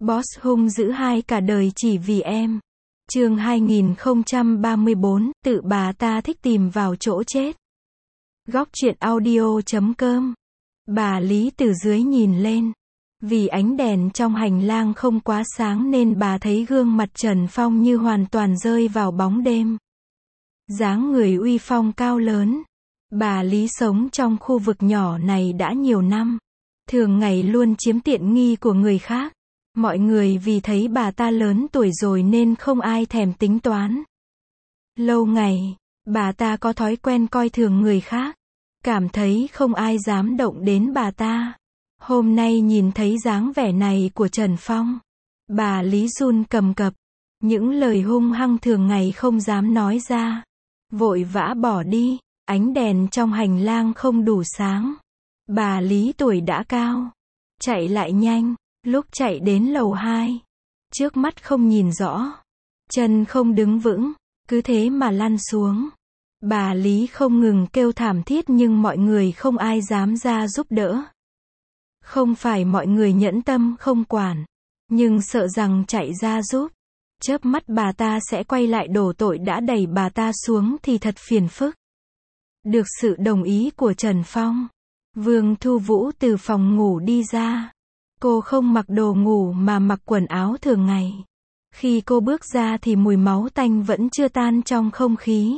Boss hung dữ hai cả đời chỉ vì em. Chương 2034, tự bà ta thích tìm vào chỗ chết. Góc truyện audio.com. Bà Lý từ dưới nhìn lên. Vì ánh đèn trong hành lang không quá sáng nên bà thấy gương mặt Trần Phong như hoàn toàn rơi vào bóng đêm. Dáng người uy phong cao lớn. Bà Lý sống trong khu vực nhỏ này đã nhiều năm. Thường ngày luôn chiếm tiện nghi của người khác. Mọi người vì thấy bà ta lớn tuổi rồi nên không ai thèm tính toán. Lâu ngày, bà ta có thói quen coi thường người khác. Cảm thấy không ai dám động đến bà ta. Hôm nay nhìn thấy dáng vẻ này của Trần Phong, bà Lý run cầm cập. Những lời hung hăng thường ngày không dám nói ra. Vội vã bỏ đi. Ánh đèn trong hành lang không đủ sáng. Bà Lý tuổi đã cao. Chạy lại nhanh. Lúc chạy đến lầu 2, trước mắt không nhìn rõ. Chân không đứng vững. Cứ thế mà lăn xuống. Bà Lý không ngừng kêu thảm thiết nhưng mọi người không ai dám ra giúp đỡ. Không phải mọi người nhẫn tâm không quản. Nhưng sợ rằng chạy ra giúp. Chớp mắt bà ta sẽ quay lại đổ tội đã đẩy bà ta xuống thì thật phiền phức. Được sự đồng ý của Trần Phong, Vương Thu Vũ từ phòng ngủ đi ra. Cô không mặc đồ ngủ mà mặc quần áo thường ngày. Khi cô bước ra thì mùi máu tanh vẫn chưa tan trong không khí.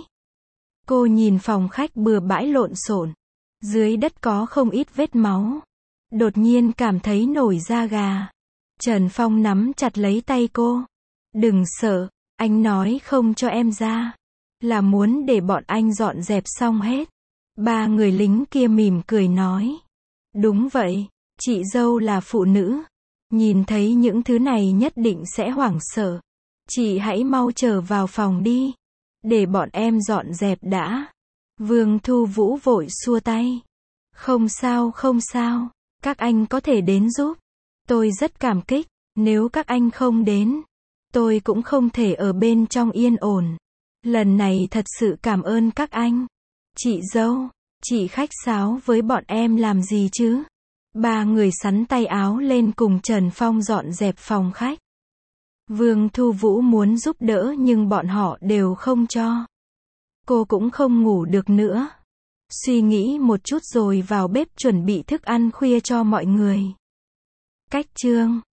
Cô nhìn phòng khách bừa bãi lộn xộn. Dưới đất có không ít vết máu. Đột nhiên cảm thấy nổi da gà. Trần Phong nắm chặt lấy tay cô. Đừng sợ, anh nói không cho em ra. Là muốn để bọn anh dọn dẹp xong hết. Ba người lính kia mỉm cười nói. Đúng vậy, chị dâu là phụ nữ. Nhìn thấy những thứ này nhất định sẽ hoảng sợ. Chị hãy mau trở vào phòng đi. Để bọn em dọn dẹp đã. Vương Thu Vũ vội xua tay. Không sao không sao, các anh có thể đến giúp. Tôi rất cảm kích, nếu các anh không đến, tôi cũng không thể ở bên trong yên ổn. Lần này thật sự cảm ơn các anh. Chị dâu, chị khách sáo với bọn em làm gì chứ? Ba người xắn tay áo lên cùng Trần Phong dọn dẹp phòng khách. Vương Thu Vũ muốn giúp đỡ nhưng bọn họ đều không cho. Cô cũng không ngủ được nữa. Suy nghĩ một chút rồi vào bếp chuẩn bị thức ăn khuya cho mọi người. Cách chương